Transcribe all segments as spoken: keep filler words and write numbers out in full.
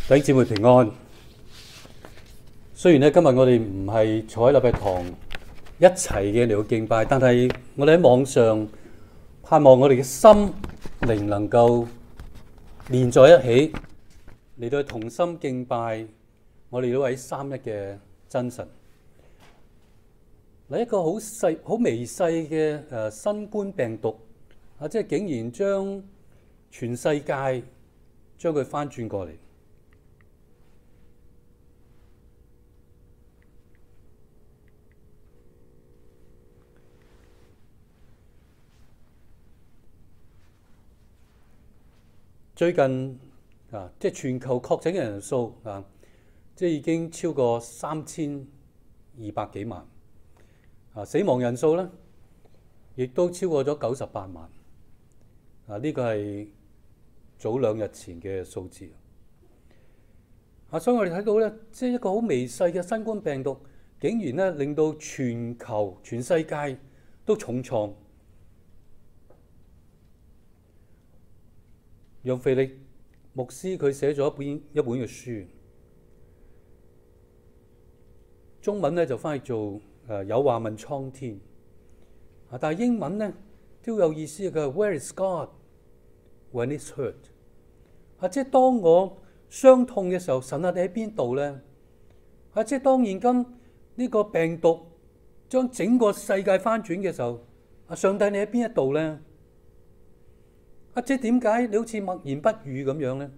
弟兄姊妹平安。雖然咧今日我哋唔係坐喺禮拜堂一齊嘅嚟到敬拜，但係我哋喺網上盼望我哋嘅心靈能夠連在一起，嚟到同心敬拜我哋呢位三一嘅真神。嗱，一個好細、好微細嘅誒新冠病毒啊，即係竟然將全世界將佢翻轉過嚟。最近啊，即係全球確診嘅人數啊，即係已經超過三千二百幾萬啊，死亡人數咧，亦都超過咗九十八萬啊！呢個係早兩日前嘅數字啊，所以我哋睇到咧，即係一個好微細嘅新冠病毒，竟然咧令到全球、全世界都重創。讓腓力牧師佢寫咗一本一本嘅書，中文咧就翻譯做誒有話問蒼天啊，但係英文咧都有意思嘅。佢話 Where is God when it's hurt？ 啊，即係當我傷痛嘅時候，神啊，你喺邊度咧？啊，即係當現今呢個病毒將整個世界翻轉嘅時候，啊，上帝你喺邊一度咧？啊！即係點解你好似默言不語咁樣咧？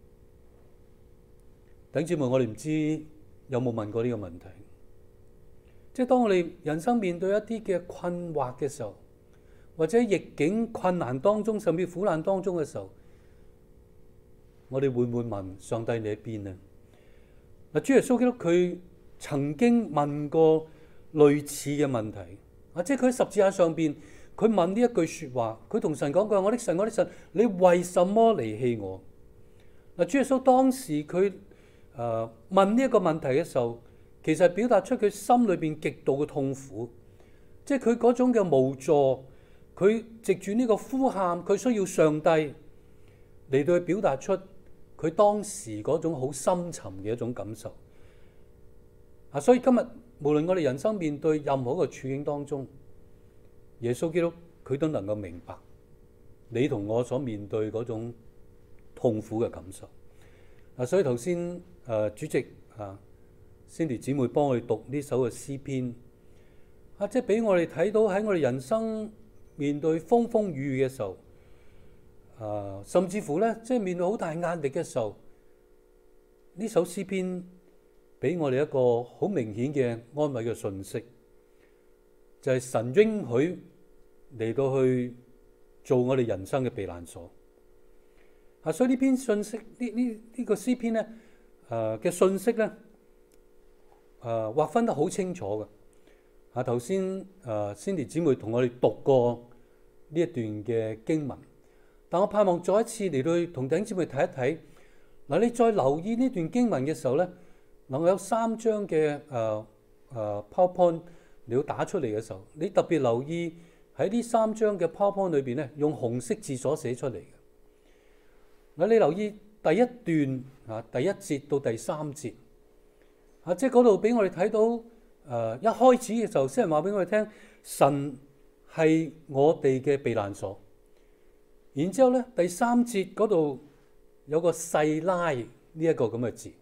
弟兄姊妹，我哋唔知有冇問過呢個問題。即係當我哋人生面對一啲嘅困惑嘅時候，或者逆境困難當中，甚至苦難當中嘅時候，我哋會唔會問上帝你喺邊呢？嗱，主耶穌基督佢曾經問過類似嘅問題，啊，即係佢喺十字架上邊。佢問呢一句說話，佢同神講：佢話我的神，我的神，你為什麼離棄我？嗱，主耶穌當時佢誒、呃、問呢一個問題嘅時候，其實係表達出佢心裏邊極度嘅痛苦，即係佢嗰種嘅無助，佢藉住呢個呼喊，佢需要上帝嚟到去表達出佢當時嗰種好深沉嘅一種感受。啊，所以今日無論我哋人生面對任何一個處境當中，耶穌基督佢都能夠明白你同我所面對嗰種痛苦嘅感受。啊，所以頭先誒主席啊 Cindy 姊妹幫我哋讀呢首嘅詩篇啊，即係俾我哋睇到喺我哋人生面對風風雨雨嘅時候，啊，甚至乎咧即係面對好大壓力嘅時候，呢首詩篇俾我哋一個好明顯嘅安慰嘅訊息，就係神應許嚟到去做我哋人生嘅避難所啊！所以呢篇信息，呢呢呢個詩篇咧，誒嘅信息咧，誒劃分得好清楚嘅。啊，頭先誒 Cindy 姊妹同我哋讀過呢一段嘅經文，但我盼望再一次嚟到同弟兄姊妹睇一睇。嗱，你再留意呢段經文嘅時候咧，能夠有三張嘅誒誒 PowerPoint 你要打出嚟嘅時候，你特別留意喺呢三張嘅 PowerPoint 裏邊咧，用紅色字所寫出嚟嘅。嗱，你留意第一段啊，第一節到第三節啊，即係嗰度俾我哋睇到誒、呃，一開始嘅時候，先人話俾我哋聽，神係我哋嘅避難所。然之後咧，第三節嗰度有個細拉呢一個咁嘅字。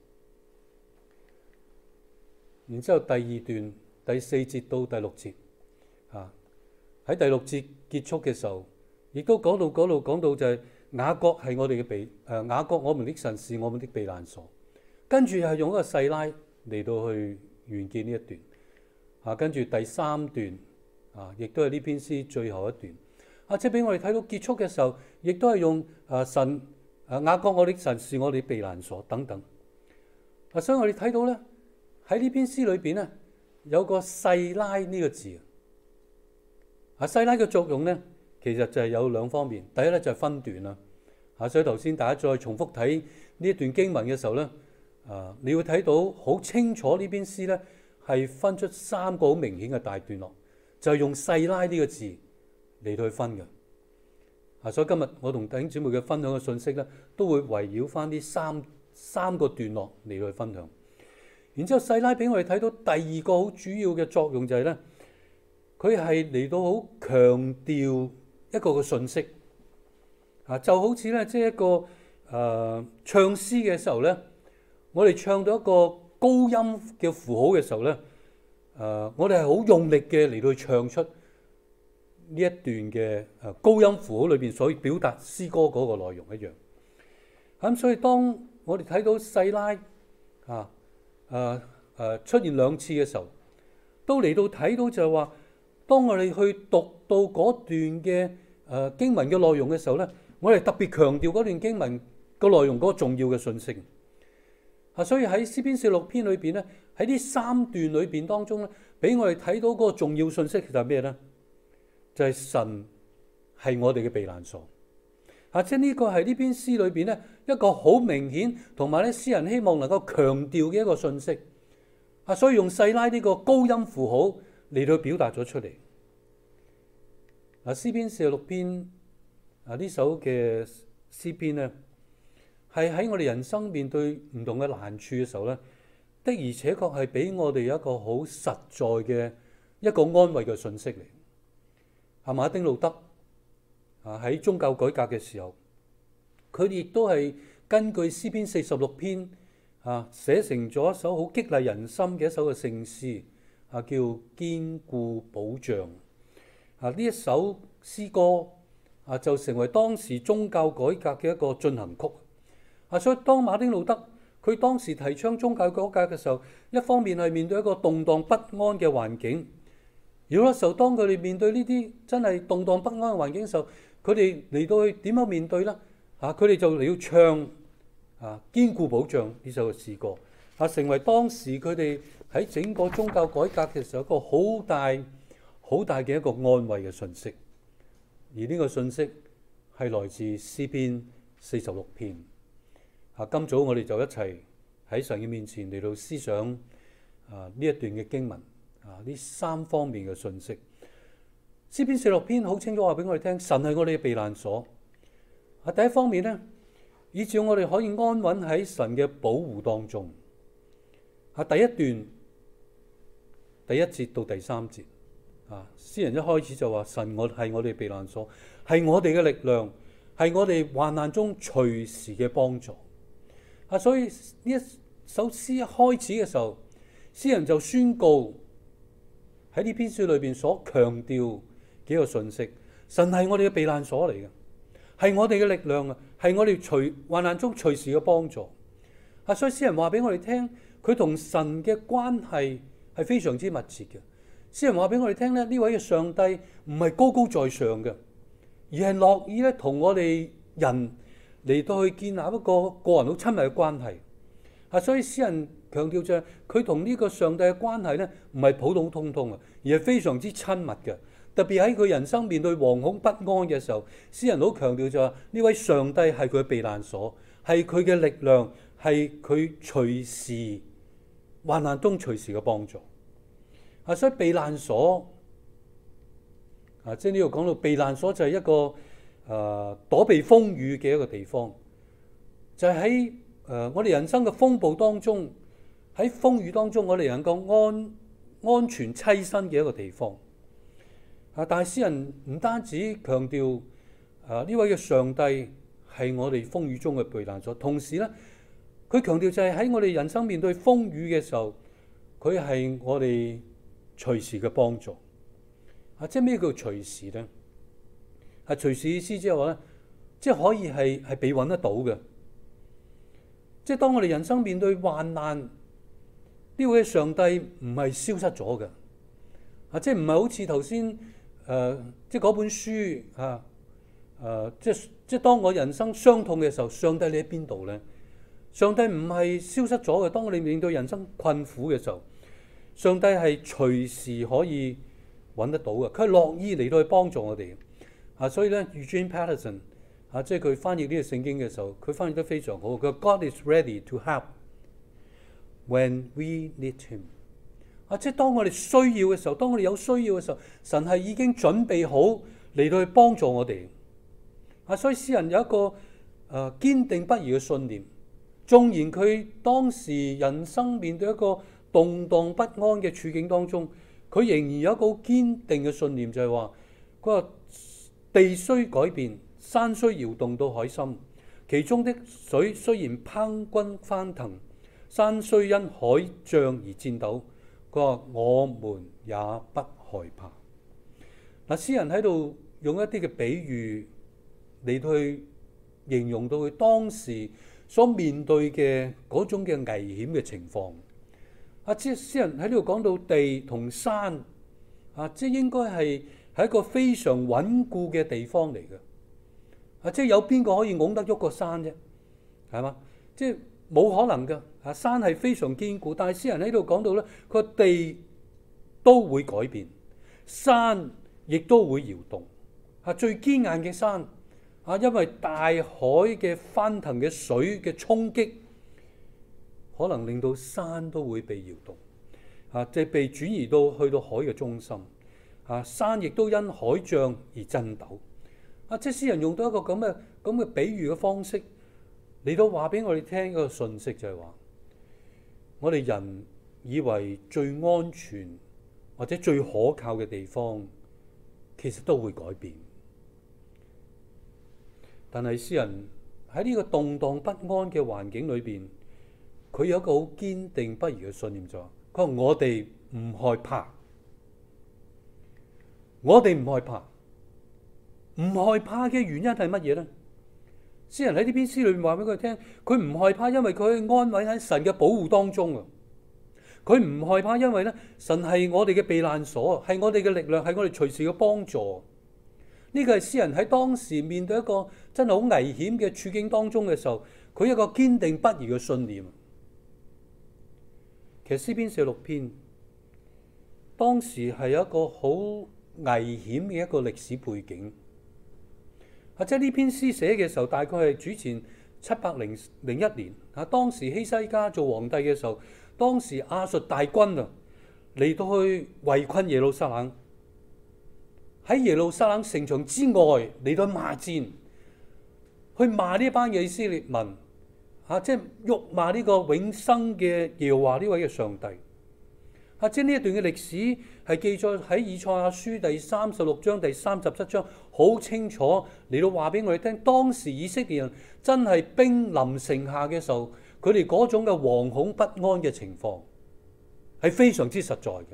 然之後第二段。第四節到第六節，啊喺第六節結束嘅時候，亦都講到嗰度講到就係雅各係我哋嘅避誒雅各，我們的神是我們的避難所。跟住係用一個細拉嚟到去完結呢一段，啊跟住第三段啊，亦都係呢篇詩最後一段，啊即係俾我哋睇到結束嘅時候，亦都係用誒神誒雅各我的神是我哋避難所等等。啊，所以我哋睇到咧喺呢篇詩裏邊咧。有個細拉呢個字啊，細拉嘅作用咧，其實就係有兩方面。第一咧就係分段啦，啊，所以頭先大家再重複睇呢一段經文嘅時候咧，啊，你會睇到好清楚呢篇詩咧係分出三個好明顯嘅大段落，就係用細拉呢個字嚟到去分嘅。啊，所以今日我同弟兄姊妹嘅分享嘅信息咧，都會圍繞翻呢三三個段落嚟去分享。然之後細拉俾我哋睇到第二個好主要嘅作用就係咧，佢係嚟到好強調一個嘅信息啊，就好似咧即係一個誒、呃、唱詩嘅時候咧，我哋唱到一個高音嘅符號嘅時候咧，誒、呃、我哋係好用力嘅嚟到唱出呢一段嘅誒高音符號裏邊所表達詩歌嗰個內容一樣。咁所以當我哋睇到細拉啊誒誒出現兩次嘅時候，都嚟到睇到就係話，當我哋去讀到嗰段嘅誒經文嘅內容嘅時候咧，我哋特別強調嗰段經文個內容嗰個重要嘅信息。啊，所以喺詩篇四十六篇裏邊咧，喺呢三段裏邊當中咧，俾我哋睇到嗰個重要信息就係咩咧？就係神係我哋嘅避難所。啊，即係呢個係呢篇詩裏邊咧一個好明顯，同埋咧詩人希望能夠強調嘅一個信息。啊，所以用細拉呢個高音符號嚟到表達咗出嚟。啊，詩篇四十六篇啊呢首嘅詩篇咧，係喺我哋人生面對唔同嘅難處嘅時候咧，的而且確係俾我哋一個好實在嘅一個安慰嘅信息嚟。啊，馬丁路德啊喺宗教改革嘅時候，佢哋亦都係根據詩篇四十六篇啊寫成咗一首好激勵人心嘅一首嘅聖詩啊，叫堅固保障。啊，呢一首詩歌啊就成為當時宗教改革嘅一個進行曲。啊，所以當馬丁路德佢當時提倡宗教改革嘅時候，一方面係面對一個動盪不安嘅環境。有啲時候，當佢哋面對呢啲真係動盪不安嘅環境嘅時候，佢哋嚟到去點樣面對呢？啊，佢哋就嚟要唱啊堅固保障呢首嘅詩歌，啊成為當時佢哋喺整個宗教改革嘅時候一個好大好大嘅一個安慰嘅信息。而呢個信息係來自詩篇四十六篇。啊，今早我哋就一齊喺神嘅面前嚟到思想啊呢一段嘅經文。啊！呢三方面嘅信息，詩篇四十六篇好清楚話俾我哋聽，神係我哋嘅避難所。啊，第一方面咧，以致我哋可以安穩喺神嘅保護當中。啊，第一段第一節到第三節，啊，詩人一開始就話神我係我哋避難所，係我哋嘅力量，係我哋患難中隨時嘅幫助。啊，所以呢一首詩一開始嘅時候，詩人就宣告。喺呢篇書裏邊所強調幾個信息，神係我哋嘅避難所嚟嘅，係我哋嘅力量啊，係我哋隨患難中隨時嘅幫助啊。所以詩人話俾我哋聽，佢同神嘅關係係非常之密切嘅。詩人話俾我哋聽咧，呢位嘅上帝唔係高高在上嘅，而係樂意咧同我哋人嚟到去建立一個個人好親密嘅關係啊。所以詩人強調就係佢同呢個上帝嘅關係咧，唔係普普通通啊，而係非常之親密嘅。特別喺佢人生面對惶恐不安嘅時候，詩人好強調就係呢位上帝係佢嘅避難所，係佢嘅力量，係佢隨時患難中隨時嘅幫助啊。所以避難所啊，即係呢度講到避難所就係一個誒、呃、躲避風雨嘅一個地方，就係喺誒我哋人生嘅風暴當中。喺風雨當中，我哋能夠安安全棲身嘅一個地方啊！但係詩人唔單止強調啊呢位嘅上帝係我哋風雨中嘅避難所，同時咧，佢強調就係喺我哋人生面對風雨嘅時候，佢係我哋隨時嘅幫助啊！即係咩叫隨時咧？係隨時意思即係話咧，即係可以係係被揾得到嘅。即係當我哋人生面對患難。呢位上帝唔係消失咗嘅，啊，即係唔係好似頭先誒，即係嗰本書啊，誒、呃，即係即係當我人生傷痛嘅時候，上帝你喺邊度咧？上帝唔係消失咗嘅。當我哋面對人生困苦嘅時候，上帝係隨時可以揾得到嘅，佢係樂意嚟到去幫助我哋啊。所以咧 Eugene Peterson 啊，即係佢翻譯呢個聖經嘅時候，佢翻譯得非常好。佢話 God is ready to help。When we need him， 啊，即係當我哋需要嘅時候，當我哋有需要嘅時候，神係已經準備好嚟到去幫助我哋。啊，所以詩人有一個誒堅定不移嘅信念， 縱然佢當時人生面對一個動盪不安嘅處境當中，佢仍然有一個好堅定嘅信念，就係話佢話地雖改變，山雖搖動到海心，其中的水雖然匉訇翻騰，山雖因海漲而戰抖，佢話我們也不害怕。嗱，詩人喺度用一啲嘅比喻嚟去形容到佢當時所面對嘅嗰種嘅危險嘅情況。啊，即係詩人喺呢度講到地同山，啊，即係應該係係一個非常穩固嘅地方嚟嘅。啊，即係有邊個可以拱得喐個山啫？係嘛？即係冇可能㗎。啊，山係非常堅固，但係詩人喺度講到咧，個地都會改變，山亦都會搖動。啊，最堅硬嘅山，啊，因為大海嘅翻騰嘅水嘅衝擊，可能令到山都會被搖動，啊，即係被轉移到去到海嘅中心，啊，山亦都因海漲而震抖，啊，即係詩人用到一個咁嘅咁嘅比喻嘅方式嚟到話俾我哋聽一個信息，就係話我哋人以為最安全或者最可靠嘅地方，其實都會改變。但係詩人喺呢個動盪不安嘅環境裏邊，佢有一個好堅定不移嘅信念，就係佢話我哋唔害怕，我哋唔害怕，唔害怕嘅原因係乜嘢呢？詩人喺呢篇詩裏面話俾佢聽，佢唔害怕，因為佢安穩喺神嘅保護當中啊！佢唔害怕，因為咧神係我哋嘅避難所，係我哋嘅力量，係我哋隨時嘅幫助。呢個係詩人喺當時面對一個真係好危險嘅處境當中嘅時候，佢一個堅定不移嘅信念。其實詩篇四十六篇當時係有一個好危險嘅一個歷史背景。或者呢篇詩寫嘅時候，大概係主前七百零零一年。啊，當時希西家做皇帝嘅時候，當時亞述大軍啊嚟到去圍困耶路撒冷。喺耶路撒冷城牆之外嚟到罵戰，去罵呢班嘅以色列民，啊，即係辱罵呢個永生嘅耶和華呢位嘅上帝。啊，即係呢一段嘅歷史係記載喺以賽亞書第三十六章第三十七章，好清楚嚟到話俾我哋聽，當時以色列人真係兵臨城下嘅時候，佢哋嗰種嘅惶恐不安嘅情況係非常之實在嘅。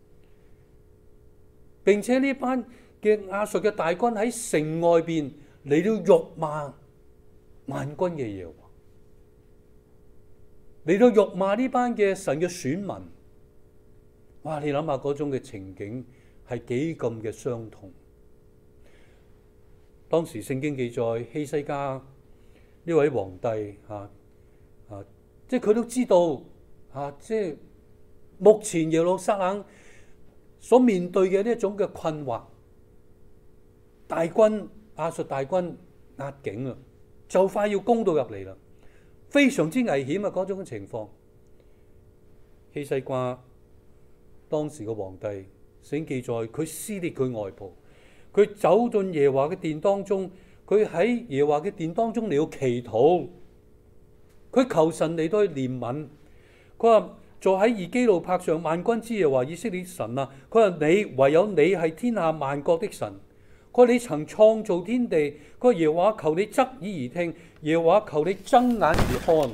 並且呢班嘅亞述嘅大軍喺城外邊嚟到辱罵萬軍嘅耶和華，嚟到辱罵呢班嘅神嘅選民。哇！你諗下嗰種嘅情景係幾咁嘅傷痛。當時聖經記載希西家呢位皇帝啊啊，即係佢都知道啊，即係目前耶路撒冷所面對嘅呢一種嘅困惑，大軍亞述大軍壓境啊，就快要攻到入嚟啦，非常之危險啊！嗰種嘅情況，希西家當時嘅皇帝，聖經記載佢撕裂佢外袍，佢走進耶和華嘅殿當中，佢喺耶和華嘅殿當中嚟到祈禱，佢求神嚟到去憐憫。佢話坐喺二基路伯上，萬軍之耶和華以色列神啊！佢話你唯有你係天下萬國的神。佢話你曾創造天地。佢話耶和華求你側耳而聽，耶和華求你睜眼而看，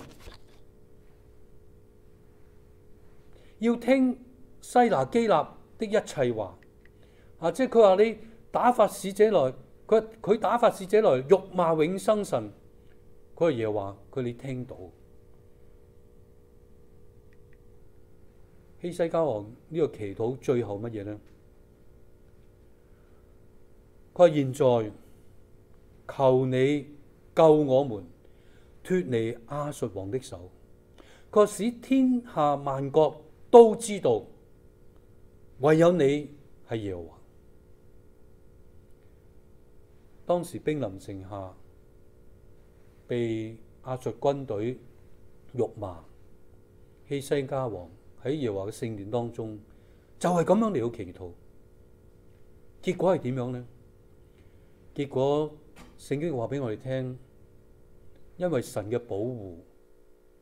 要聽西拿基立的一切話。啊，即係佢話你打發使者來，佢佢打發使者來辱罵永生神。佢話耶和華佢你聽到。希西家王呢個祈禱最後乜嘢呢？佢話現在求你救我們脫離亞述王的手。佢話使天下萬國都知道唯有你係耶和華。當時兵臨城下，被亞述軍隊辱罵，希西家王喺耶和華嘅聖殿當中，就係咁樣嚟到祈禱。結果係點樣呢？結果聖經話俾我哋聽，因為神嘅保護，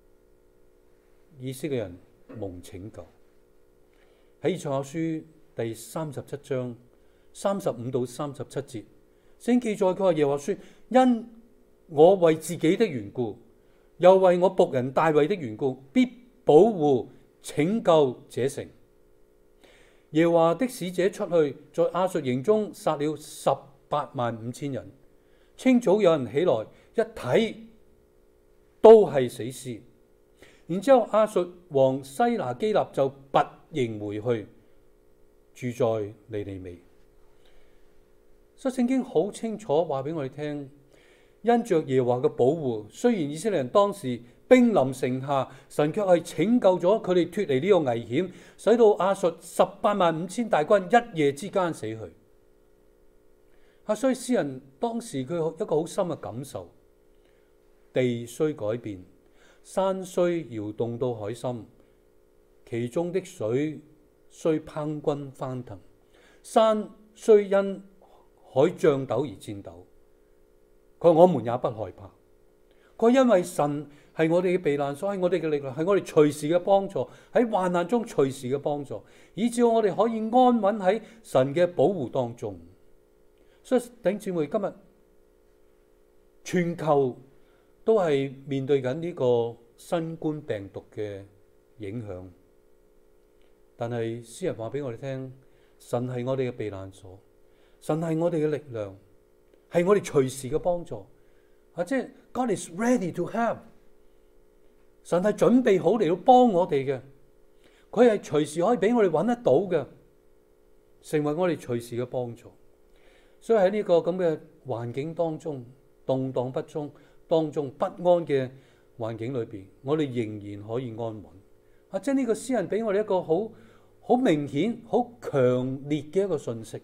以色列人蒙拯救。喺以賽亞書第三十七章三十五到三十七節，聖記載佢話耶和華說：因我為自己的緣故，又為我僕人大衛的緣故，必保護拯救這城。耶和華的使者出去，在亞述營中殺了十八萬五千人。清早有人起來一睇，都係死屍。然之後亞述王西拿基立就拔營回去，住在尼尼微。所以聖經好清楚話俾我哋聽，因着耶和華嘅保護，雖然以色列人當時兵臨城下，神卻係拯救咗佢哋脫離呢個危險，使到亞述十八萬五千大軍一夜之間死去。啊，所以詩人當時佢有一個好深嘅感受：地雖改變，山雖搖動到海心，其中的水雖匉訇翻騰，山雖因海漲抖而顫抖，佢話我們也不害怕。佢因為神係我哋嘅避難所，係我哋嘅力量，係我哋隨時嘅幫助，喺患難中隨時嘅幫助，以致我哋可以安穩喺神嘅保護當中。所以弟兄姊妹，今日全球都係面對緊呢個新冠病毒嘅影響，但係詩人話俾我哋聽，神係我哋嘅避難所，神係我哋嘅力量，係我哋隨時嘅幫助。啊，即係 God is ready to help， 神係準備好嚟到幫我哋嘅，佢係隨時可以俾我哋揾得到嘅，成為我哋隨時嘅幫助。所以喺呢個咁嘅環境當中，動盪不中當中不安嘅環境裏邊，我哋仍然可以安穩。啊，即係呢個詩人俾我哋一個好好明顯、好強烈嘅一個信息。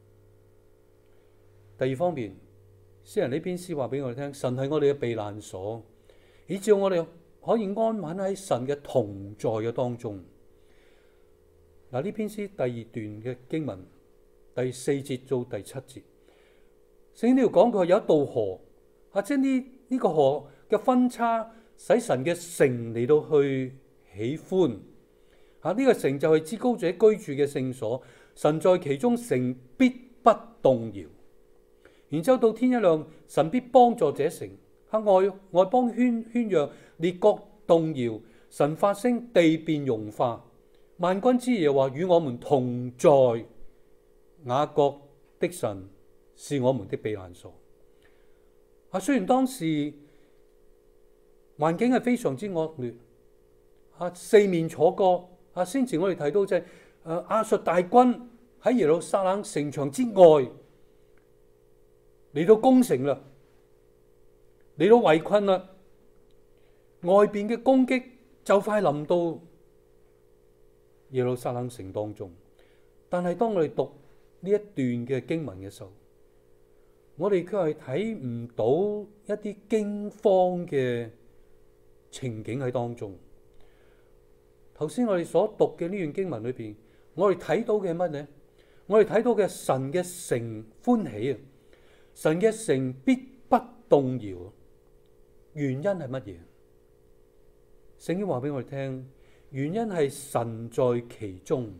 第二方面，詩人呢篇詩話俾我哋聽，神係我哋嘅避難所，以致我哋可以安穩喺神嘅同在嘅當中。嗱，呢篇詩第二段嘅經文第四節到第七節，聖經呢度講佢有一道河，啊，即係呢呢個河嘅分叉，使神嘅城嚟到去喜歡。啊，呢個城就係至高者居住嘅聖所，神在其中，城必不動搖。然之後到天一亮，神必幫助這城。喺外外邦圈圈嚷，列國動搖，神發聲，地便融化。萬軍之耶和華與我們同在，雅各的神是我們的避難所。啊，雖然當時環境係非常之惡劣，啊，四面楚歌。啊，先前我哋睇到就係誒亞述大軍喺耶路撒冷城牆之外嚟到攻城啦，嚟到圍困啦，外邊嘅攻擊就快臨到耶路撒冷城當中。但係當我哋讀呢一段嘅經文嘅時候，我哋卻係睇唔到一啲驚慌嘅情景喺當中。頭先我哋所讀嘅呢段經文裏邊，我哋睇到嘅係乜呢？我哋睇到嘅神嘅城歡喜啊！神嘅城必不動搖，原因係乜嘢？聖經話俾我哋聽，原因係神在其中，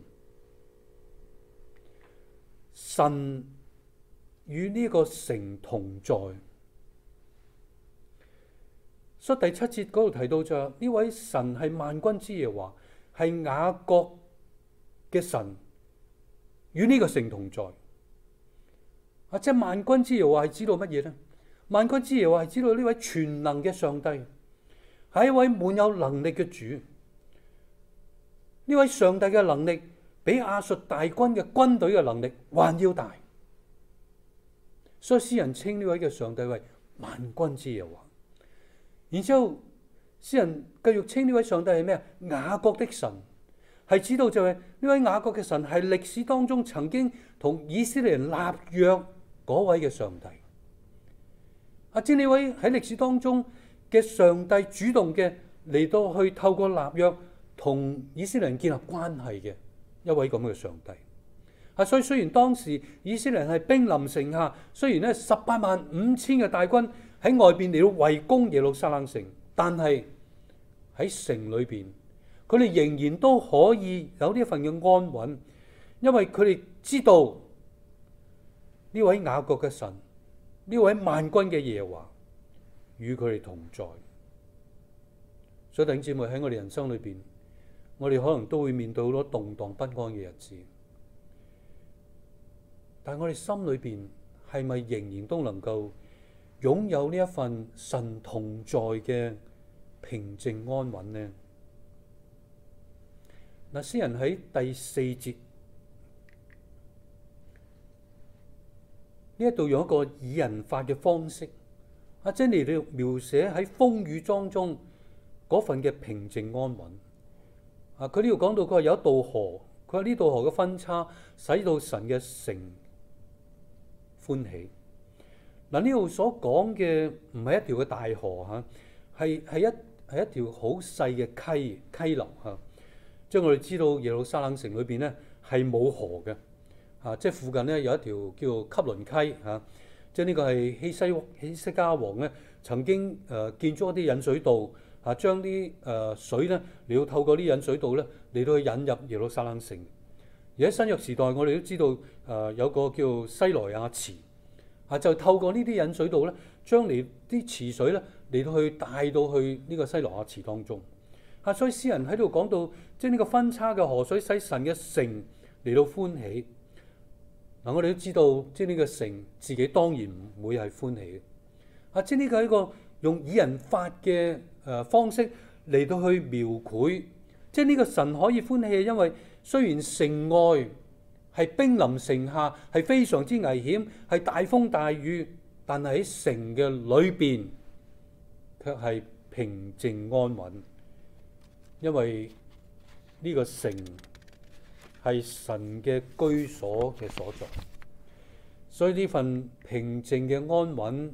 神與呢個城同在。所以第七節嗰度提到就呢位神係萬軍之耶和華，係雅各嘅神，與呢個城同在。啊！即係萬軍之耶和華係知道乜嘢呢？萬軍之耶和華係知道呢位全能嘅上帝係一位滿有能力嘅主。呢位上帝嘅能力比亞述大軍嘅軍隊嘅能力還要大，所以詩人稱呢位嘅上帝為萬軍之耶和華。然之後詩人繼續稱呢位上帝係咩啊？雅各的神，係知道就係呢位雅各嘅神係歷史當中曾經同以色列人立約嗰位嘅上帝。啊，即呢位喺歷史當中嘅上帝主動嘅嚟到去透過立約同以色列人建立關係嘅一位咁嘅上帝。啊，所以雖然當時以色列人係兵臨城下，雖然咧十八萬五千嘅大軍喺外邊嚟到圍攻耶路撒冷城，但係喺城裏邊佢哋仍然都可以有呢一份嘅安穩，因為佢哋知道呢位雅各嘅神，呢位萬軍嘅耶和華與佢哋同在。所以弟兄姊妹，喺我哋人生裏邊，我哋可能都會面對好多動盪不安嘅日子，但係我哋心裏邊係咪仍然都能夠擁有呢一份神同在嘅平靜安穩呢？嗱，詩人喺第四節呢一度用一個擬人法嘅方式，阿珍妮嚟描寫喺風雨當中嗰份嘅平靜安穩。啊，佢呢度講到佢話有一道河，佢話呢道河嘅分叉使到神嘅城歡喜。嗱，呢度所講嘅唔係一條嘅大河嚇，係係一係一條好細嘅溪溪流嚇。即係我哋知道耶路撒冷城裏邊咧係冇河嘅嚇，即係附近咧有一條叫做汲淪溪嚇。即係呢個係希西希西家王咧曾經誒、呃、建築一啲引水道嚇，將啲誒水咧嚟到透過啲引水道咧嚟到去引入耶路撒冷城。而喺新約時代，我哋都知道誒、呃、有個叫西萊亞池嚇，就透過呢啲引水道咧，將嚟啲池水咧嚟到去帶到去呢個西萊亞池當中嚇。所以詩人喺度講到，即係呢個分叉嘅河水使神嘅城嚟到歡喜。嗱，我哋都知道，即係呢個城自己當然唔會係歡喜嘅。啊，即係呢個係一個用擬人法嘅誒方式嚟到去描繪，即係呢個神可以歡喜，因為雖然城外係兵臨城下，係非常之危險，係大風大雨，但係喺城嘅裏邊卻係平靜安穩，因為呢個城係神嘅居所嘅所在，所以呢份平靜嘅安穩，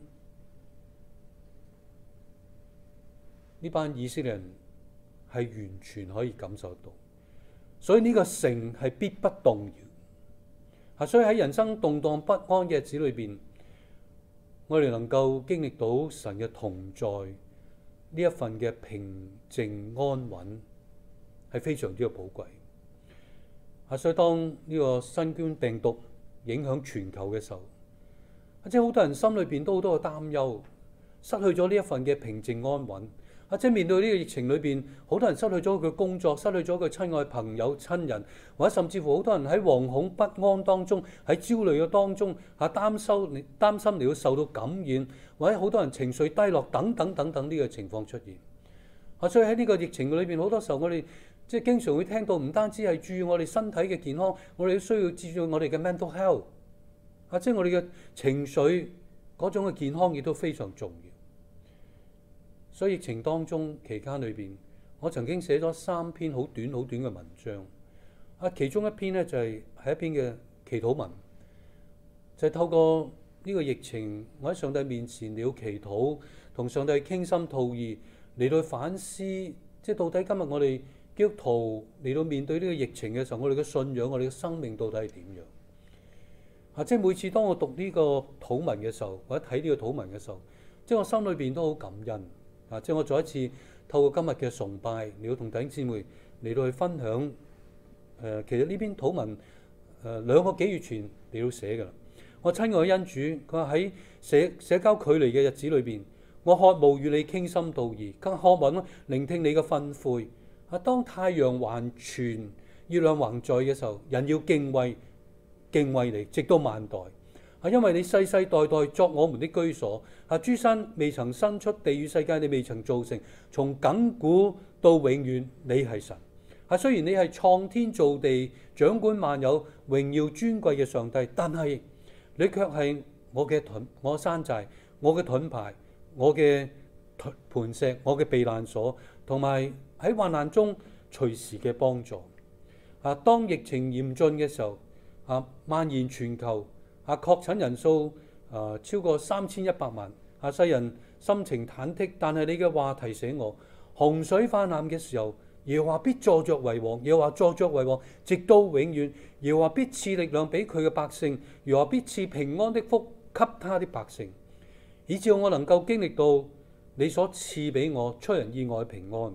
呢班以色列人係完全可以感受到。所以呢個城係必不動搖。啊，所以喺人生動盪不安嘅日子裏邊，我哋能夠經歷到神嘅同在，呢一份嘅平靜安穩係非常之嘅寶貴。啊，所以當呢個新冠病毒影響全球嘅時候，即係好多人心裏邊都好多嘅擔憂，失去咗呢一份嘅平靜安穩。啊，即係面對呢個疫情裏邊，好多人失去咗佢工作，失去咗佢親愛朋友親人，或者甚至乎好多人喺惶恐不安當中，喺焦慮嘅當中，嚇擔心擔心你會受到感染，或者好多人情緒低落等等等等呢個情況出現。啊，所以喺呢個疫情裏邊，好多時候我哋即係經常會聽到，唔單止係注意我哋身體嘅健康，我哋都需要注意我哋嘅 mental health。啊，即係我哋嘅情緒嗰種嘅健康亦都非常重要。所以疫情當中期間裏邊，我曾經寫咗三篇好短好短嘅文章。啊，其中一篇呢，就係係一篇嘅祈禱文，就係透過呢個疫情，我喺上帝面前嚟到祈禱，同上帝傾心吐意，嚟到反思，即係到底今日我哋基督徒嚟到面對呢個疫情嘅時候，我哋嘅信仰、我哋嘅生命到底係點樣？啊，即係每次當我讀呢個禱文嘅時候，或者睇呢個禱文嘅時候，即係我心裏邊都好感恩。啊！即係我再一次透過今日嘅崇拜，嚟到同弟兄姊妹嚟到去分享。誒、呃，其實呢篇禱文誒、呃、兩個幾月前嚟到寫㗎啦。我親愛嘅恩主，佢話喺社社交距離嘅日子裏邊，我渴慕與你傾心吐意，更渴望聆聽你嘅訓誨。啊，當太陽還存、月亮還在嘅時候，人要敬畏敬畏你，直到萬代。啊，因為你世世代代作我們的居所。啊，諸山未曾生出，地與世界你未曾造成，從亙古到永遠，你係神。啊，雖然你係創天造地、掌管萬有、榮耀尊貴嘅上帝，但係你卻係我嘅盾、我山寨、我嘅盾牌、我嘅磐石、我嘅避難所，同埋喺患難中隨時嘅幫助。啊，當疫情嚴峻嘅時候，啊，蔓延全球，啊，確診人數啊超過三千一百萬，啊，世人心情忐忑，但係你嘅話提醒我，洪水泛濫嘅時候，耶和華必坐着為王，耶和華坐着為王，直到永遠。耶和華必賜力量俾佢嘅百姓，耶和華必賜平安的福給他的百姓，以致我能夠經歷到你所賜俾我出人意外嘅平安。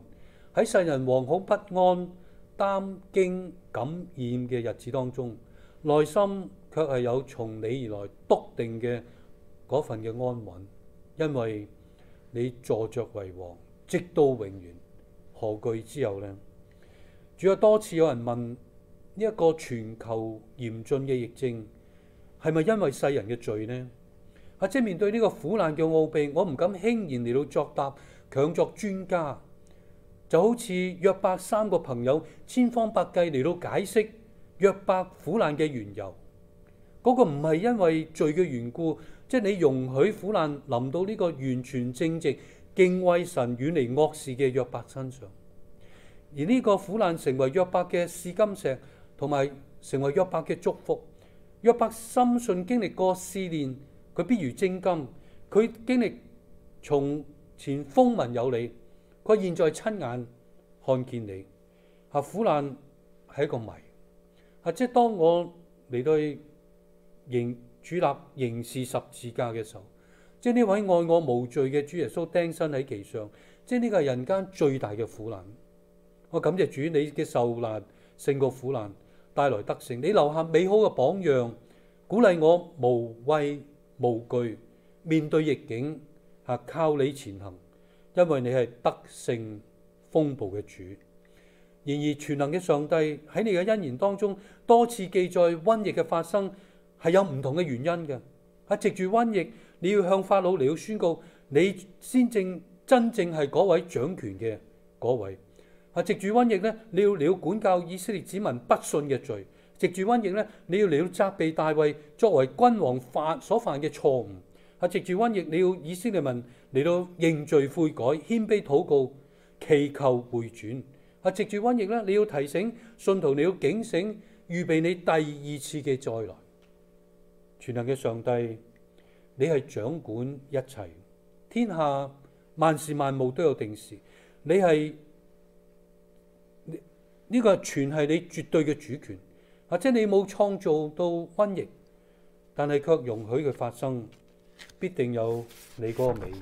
喺世人惶恐不安、擔驚感染嘅日子當中，內心卻係有從你而來篤定嘅嗰份嘅安穩，因為你坐着為王，直到永遠。何懼之有呢？主有多次有人問呢一個全球嚴峻嘅疫症係咪因為世人嘅罪呢？或者面對呢個苦難嘅奧秘，我唔敢輕言嚟到作答，強作專家，就好似約伯三個朋友千方百計嚟到解釋約伯苦難嘅緣由。嗰、那個唔係因為罪嘅緣故，即係你容許苦難臨到呢個完全正直、敬畏神、遠離惡事嘅約伯身上，而呢個苦難成為約伯嘅試金石，同埋成為約伯嘅祝福。約伯深信經歷過試煉，佢必如精金。佢經歷從前風聞有你，佢現在親眼看見你。啊，苦難係一個謎。啊，即係當我嚟到迎主立刑事十字架嘅時候，即係呢位愛我無罪嘅主耶穌釘身喺其上，即係呢個係人間最大嘅苦難。我感謝主，你嘅受難勝過苦難，帶來得勝。你留下美好嘅榜樣，鼓勵我無畏無懼面對逆境，啊，靠你前行，因為你係得勝風暴嘅主。然而全能嘅上帝喺你嘅恩言當中多次記載瘟疫嘅發生係有唔同嘅原因嘅。喺藉住瘟疫，你要向法老嚟到宣告，你先正真正係嗰位掌權嘅嗰位。啊，藉住瘟疫咧，你要嚟到管教以色列子民不信嘅罪。藉住瘟疫咧，你要嚟到責備大衛作為君王犯所犯嘅錯誤。啊，藉住瘟疫，你要以色列民嚟到認罪悔改、謙卑禱告、祈求回轉。啊，藉住瘟疫咧，你要提醒信徒，你要警醒，預備你第二次嘅再來。全能嘅上帝，你係掌管一切，天下萬事萬物都有定時。你係呢、這個全係你絕對嘅主權。或者你冇創造到瘟疫，但係卻容許佢發生，必定有你嗰個美意。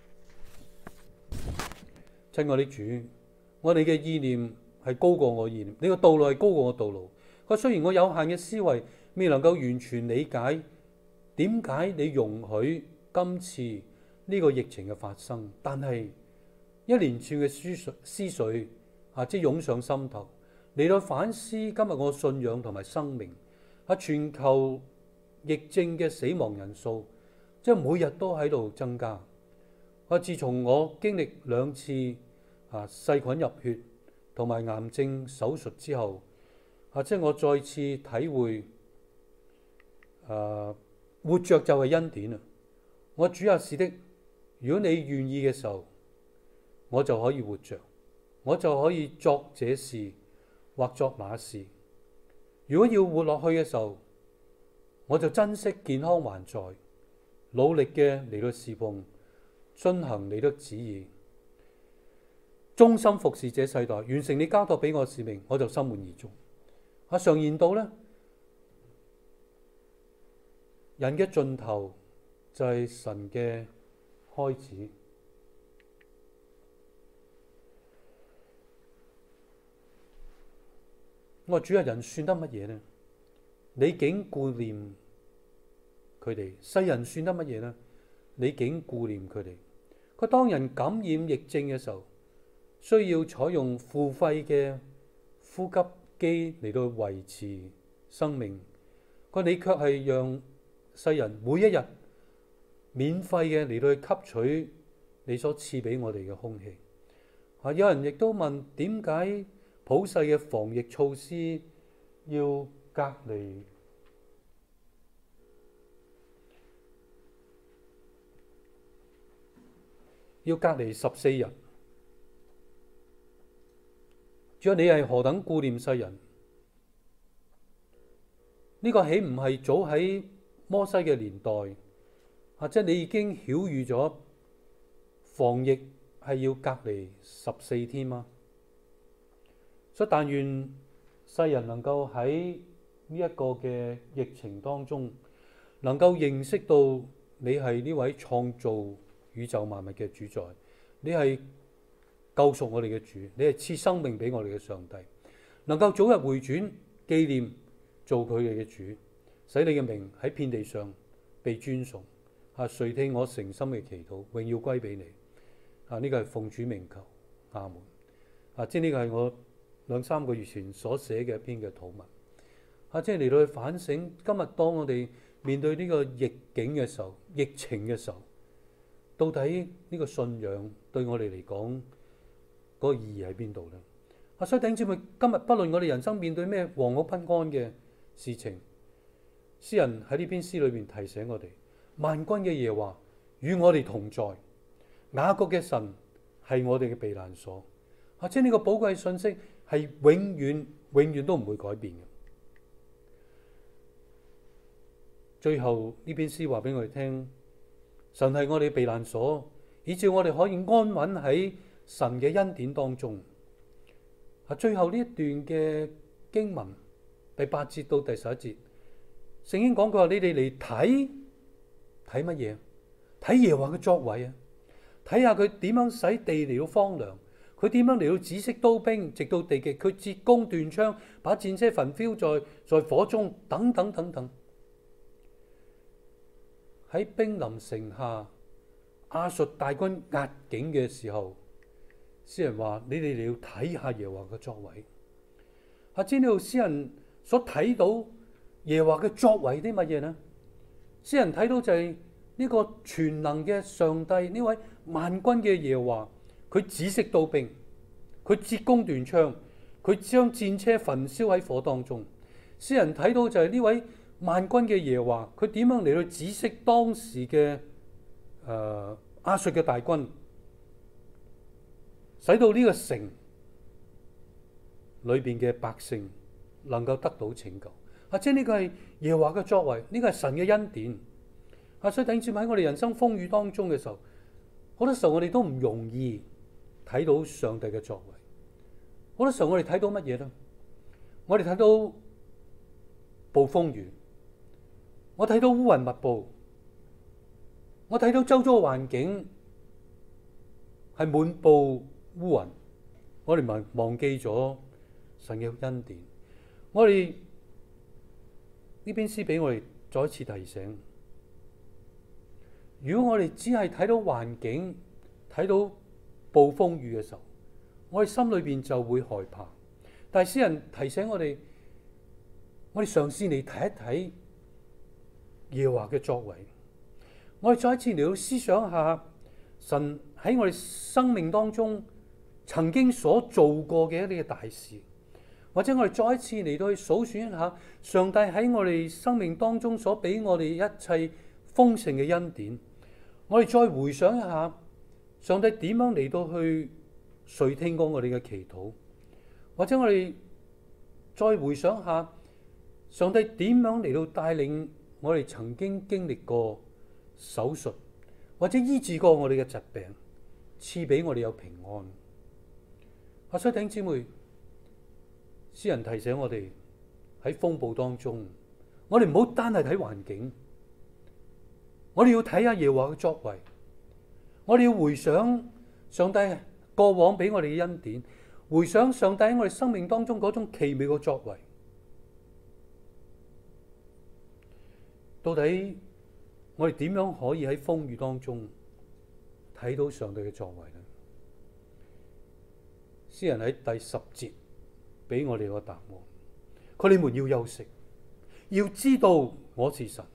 親愛的主，我哋嘅意念係高過我意念，你個道路係高過我道路。佢雖然我有限嘅思維未能夠完全理解點解你容許今次呢個疫情嘅發生，但係一連串嘅思緒思緒啊，即係湧上心頭。嚟到反思今日我信仰同埋生命。喺全球疫症嘅死亡人數，即係每日都喺度增加。我自從我經歷兩次啊細菌入血同埋癌症手術之後，啊即係我再次體會啊活着就係恩典啊！我主啊，是的，如果你願意嘅時候，我就可以活着，我就可以作這事或作那事。如果要活落去嘅時候，我就珍惜健康還在，努力嘅嚟到侍奉，遵行你的旨意，忠心服侍這世代，完成你交託俾我嘅使命，我就心滿意足。啊，常言道呢，人嘅盡頭就係神嘅開始。我話主啊，人算得乜嘢呢？你竟顧念佢哋，世人算得乜嘢呢？你竟顧念佢哋。佢當人感染疫症嘅時候，需要採用付費嘅呼吸機嚟到維持生命。佢你卻係讓世人每一日免費嘅嚟到去吸取你所賜俾我哋嘅空氣。啊，有人亦都問點解普世嘅防疫措施要隔離？要隔離十四日。主啊，你係何等顧念世人？呢、這個豈唔係早喺摩西嘅年代，或者你已經曉諭咗防疫係要隔離十四天嗎？所以但願世人能夠喺呢一個嘅疫情當中，能夠認識到你係呢位創造宇宙萬物嘅主宰，你係救贖我哋嘅主，你係賜生命俾我哋嘅上帝，能夠早日回轉紀念做佢哋嘅主，使你嘅名喺遍地上被尊崇。啊，垂聽我誠心嘅祈禱，榮耀歸俾你。啊，呢個係奉主名求，阿門。啊，即係呢個係我兩三個月前所寫嘅一篇嘅禱文。啊，即係嚟到去反省，今日當我哋面對呢個逆境嘅時候、疫情嘅時候，到底呢個信仰對我哋嚟講嗰個意義喺邊度呢？啊，所以弟兄姊妹，今日不論我哋人生面對咩惶恐不安嘅事情，詩人喺呢篇詩裏邊提醒我哋，萬軍嘅耶和華與我哋同在，雅各嘅神係我哋嘅避難所。啊，即係呢個寶貴信息係永遠、永遠都唔會改變嘅。最後呢篇詩話俾我哋聽，神係我哋避難所，以致我哋可以安穩喺神嘅恩典當中。啊，最後呢一段嘅經文第八節到第十一節，聖經講佢話：你哋嚟睇睇乜嘢？睇耶和華嘅作為啊！睇下佢點樣使地嚟到荒涼，佢點樣嚟到止息刀兵，直到地極，佢折弓斷槍，把戰車焚燒在在火中，等等等等。喺兵臨城下，亞述大軍壓境嘅時候，詩人話：你哋嚟要睇下耶和華嘅作為。啊，知呢度詩人所睇到耶和華嘅作為啲乜嘢呢？詩人睇到就係呢個全能嘅上帝，呢位萬軍嘅耶和華，佢止息刀兵，佢折弓斷槍，佢將戰車焚燒喺火當中。詩人睇到就係呢位萬軍嘅耶和華，佢點樣嚟到止息當時嘅誒亞述嘅大軍，使到呢個城裏邊嘅百姓能夠得到拯救。啊，即係呢個係耶和華嘅作為，呢個係神嘅恩典。啊，所以頂住喺我哋人生風雨當中嘅時候，好多時候我哋都唔容易睇到上帝嘅作為。好多時候我哋睇到乜嘢呢？我哋睇到暴風雨，我睇到烏雲密布，我睇到周遭嘅環境係滿布烏雲，我哋忘忘記咗神嘅恩典。我哋呢篇詩俾我哋再一次提醒，如果我哋只係睇到環境，睇到暴風雨嘅時候，我哋心裏邊就會害怕。但係詩人提醒我哋，我哋嘗試嚟睇一睇耶和華嘅作為，我哋再一次嚟到思想下神喺我哋生命當中曾經所做過嘅一啲嘅大事，或者我哋再一次嚟到去數算一下上帝喺我哋生命當中所俾我哋一切豐盛嘅恩典。我哋再回想一下上帝點樣嚟到去垂聽過我哋嘅祈禱，或者我哋再回想下上帝點樣嚟到帶領我哋曾經經歷過手術，或者醫治過我哋嘅疾病，賜俾我哋有平安。啊，所以弟兄姊妹，詩人提醒我哋喺風暴當中，我哋唔好單係睇環境，我哋要睇下耶和華嘅作為，我哋要回想上帝過往俾我哋嘅恩典，回想上帝喺我哋生命當中嗰種奇妙嘅作為。到底我哋點樣可以喺風雨當中睇到上帝嘅作為呢？詩人喺第十節俾我哋個答案，佢：你們要休息，要知道我是神。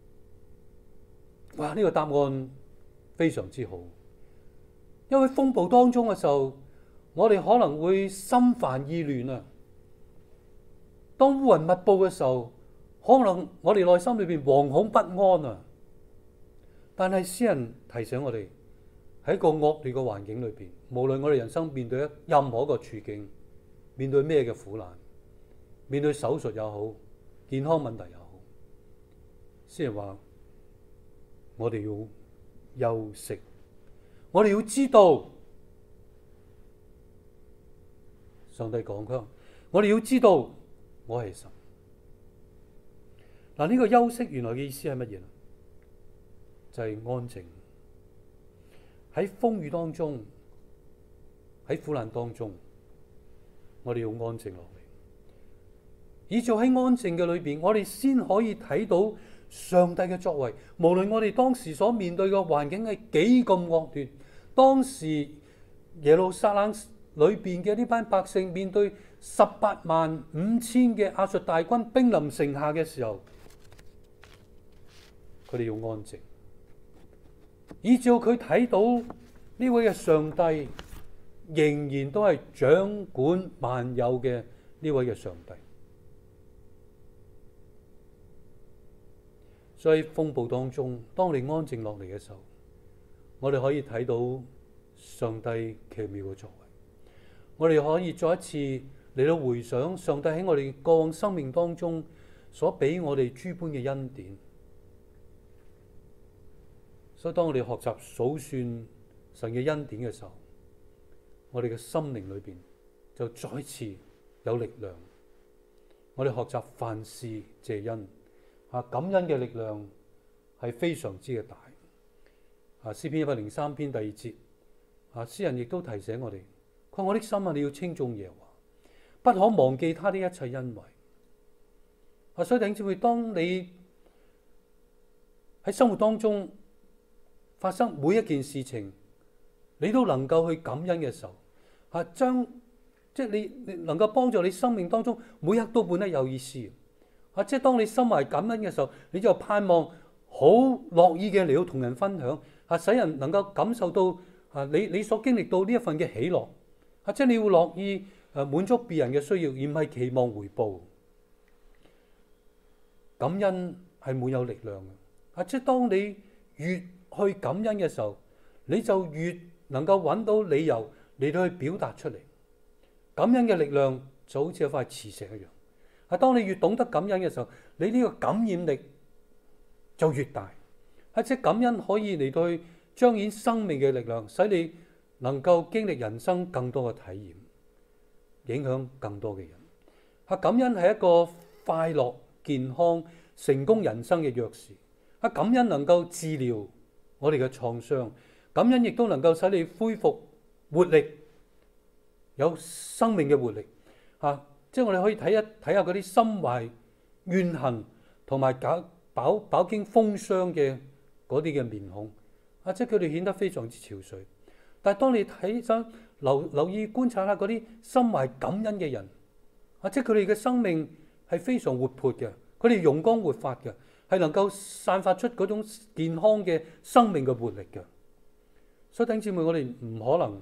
哇！呢個答案非常之好，因為風暴當中嘅時候，我哋可能會心煩意亂啊。當烏雲密布嘅時候，可能我哋內心裏邊惶恐不安啊。但係詩人提醒我哋，喺一個惡劣嘅環境裏邊，無論我哋人生面對任何一個處境，面對咩嘅苦難，面對手術又好，健康問題又好，詩人話我哋要休息，我哋要知道上帝講佢，我哋要知道我係神。嗱，呢個休息原來嘅意思係乜嘢？就係安靜。喺風雨當中， 喺苦難當中，我哋要安靜落嚟，以至喺安靜嘅裏邊，我哋先可以睇到上帝嘅作為。無論我哋當時所面對嘅環境係幾咁惡劣，當時耶路撒冷裏邊嘅呢班百姓面對十八萬五千嘅亞述大軍兵臨城下嘅時候，佢哋要安靜，以至佢睇到呢位嘅上帝仍然都係掌管萬有嘅呢位嘅上帝。所以風暴當中，當你安靜落嚟嘅時候，我哋可以睇到上帝奇妙嘅作為。我哋可以再一次嚟到回想上帝喺我哋過往生命當中所俾我哋諸般嘅恩典。所以當我哋學習數算神嘅恩典嘅時候，我哋嘅心靈裏邊就再次有力量。我哋學習凡事謝恩。啊！感恩嘅力量係非常之嘅大。啊，詩篇一百零三篇第二節，啊，詩人亦都提醒我哋，佢話：我的心啊，你要稱頌耶和華，不可忘記他的一切恩惠。啊，所以弟兄姊妹，當你喺生活當中發生每一件事情，你都能夠去感恩嘅時候，啊，將即係你你能夠幫助你生命當中每一刻都變得有意思。啊！即係當你心懷感恩嘅時候，你就盼望好樂意嘅嚟到同人分享，啊，使人能夠感受到啊你你所經歷到呢一份嘅喜樂。啊！即係你會樂意誒滿足別人嘅需要，而唔係期望回報。感恩係滿有力量嘅。啊！即係當你越去感恩嘅時候，你就越能夠揾到理由嚟到去表達出嚟。感恩嘅力量就好似一塊磁石一樣。啊！當你越懂得感恩嘅時候，你呢個感染力就越大。啊！即係感恩可以嚟到去彰顯生命嘅力量，使你能夠經歷人生更多嘅體驗，影響更多嘅人。啊！感恩係一個快樂、健康、成功人生嘅鑰匙。啊！感恩能夠治療我哋嘅創傷，感恩亦都能夠使你恢復活力，有生命嘅活力。啊！即係我哋可以睇一睇下嗰啲心懷怨恨同埋飽飽飽經風霜嘅嗰啲嘅面孔，啊！即係佢哋顯得非常之憔悴。但係當你睇真留留意觀察下嗰啲心懷感恩嘅人，啊！即係佢哋嘅生命係非常活潑嘅，佢哋容光煥發嘅，係能夠散發出嗰種健康嘅生命嘅活力嘅。所以弟兄姊妹，我哋唔可能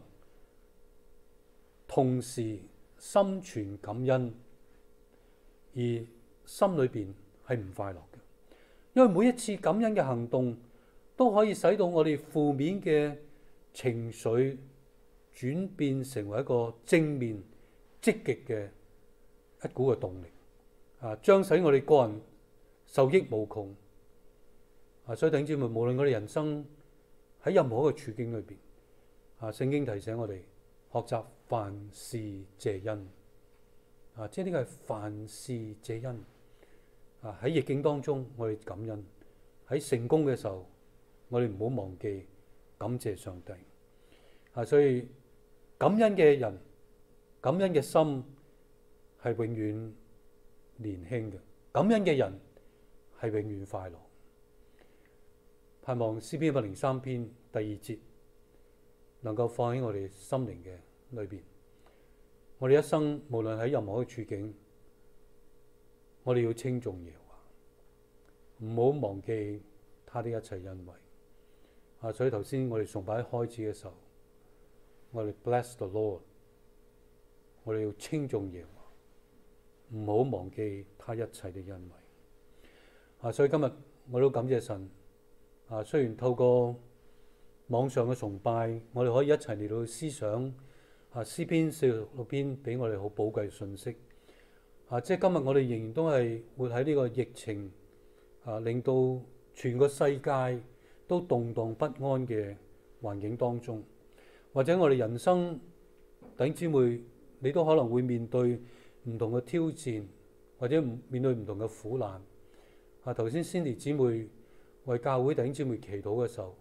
同時心存感恩，而心裏邊係唔快樂嘅，因為每一次感恩嘅行動都可以使到我哋負面嘅情緒轉變成為一個正面積極嘅一股嘅動力，啊，將使我哋個人受益無窮。啊，所以弟兄姊妹，無論我哋人生喺任何一個處境裏邊，啊，聖經提醒我哋學習凡事謝恩。啊，即係呢個係凡事謝恩。啊，喺逆境當中，我哋感恩；喺成功嘅時候，我哋唔好忘記感謝上帝。啊，所以感恩嘅人，感恩嘅心係永遠年輕嘅。感恩嘅人係永遠快樂。盼望詩篇一百零三篇第二節能夠放喺我哋心靈嘅裏邊。我哋一生無論喺任何嘅處境，我哋要稱頌耶和華，唔好忘記他的一切恩惠。啊，所以頭先我哋崇拜開始嘅時候，我哋 bless the Lord， 我哋要稱頌耶和華，唔好忘記他一切的恩惠。啊，所以今日我都感謝神。啊，雖然透過網上嘅崇拜，我哋可以一齊嚟到思想。啊，詩篇四十六篇俾我哋好寶貴嘅信息。啊，即係今日我哋仍然都係活喺呢個疫情啊，令到全個世界都動盪不安嘅環境當中，或者我哋人生弟兄姊妹，你都可能會面對唔同嘅挑戰，或者面對唔同嘅苦難。啊，頭先 Cindy 姊妹為教會弟兄姊妹祈禱嘅時候，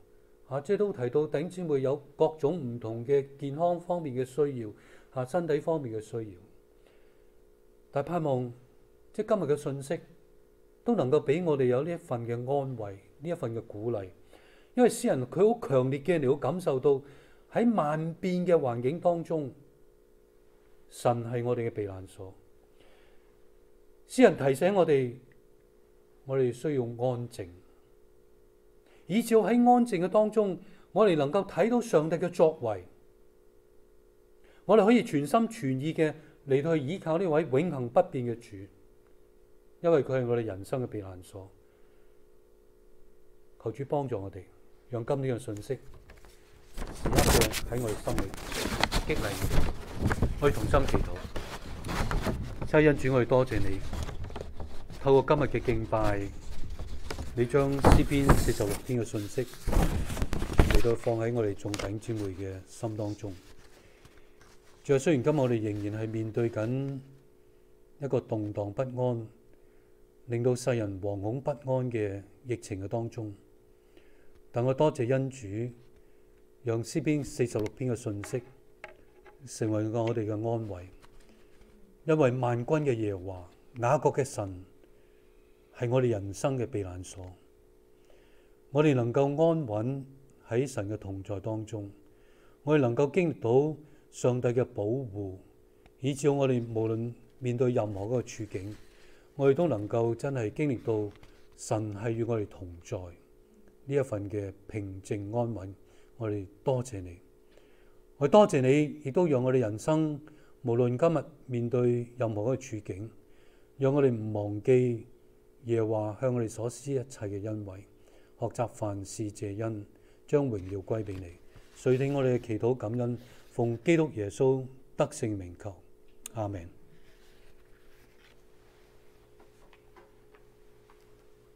啊，即係都提到弟兄姊妹有各種唔同嘅健康方面嘅需要，啊，身體方面嘅需要。但盼望即係今日嘅信息都能夠俾我哋有呢一份嘅安慰，呢一份嘅鼓勵。因為詩人佢好強烈嘅嚟到感受到喺萬變嘅環境當中，神係我哋嘅避難所。詩人提醒我哋，我哋需要安靜，以至喺安靜嘅當中，我哋能夠睇到上帝嘅作為，我哋可以全心全意嘅嚟到去依靠呢位永恆不變嘅主，因為佢係我哋人生嘅避難所。求主幫助我哋，讓今天嘅信息時刻嘅喺我哋心裏激勵我哋，我哋同心祈禱。親恩主，我哋多謝你，透過今日嘅敬拜，你將詩篇四十六篇嘅信息嚟到放喺我哋眾弟兄姊妹嘅心當中。最後雖然今日我哋仍然係面對緊一個動盪不安，令到世人惶恐不安嘅疫情嘅當中，但我多謝恩主，讓詩篇四十六篇嘅信息成為我哋嘅安慰，因為萬軍嘅耶和華雅各嘅神係我哋人生嘅避難所，我哋能夠安穩喺神嘅同在當中，我哋能夠經歷到上帝嘅保護，以至我哋無論面對任何嗰個處境，我哋都能夠真係經歷到神係與我哋同在，呢一份嘅平靜安穩。我哋多謝你，我哋多謝你，亦都讓我哋人生無論今日面對任何嗰個處境，讓我哋唔忘記耶和華向我哋所施一切嘅恩惠，學習凡事謝恩，將榮耀歸俾你。垂聽我哋嘅祈禱感恩，奉基督耶穌得勝名求，阿們。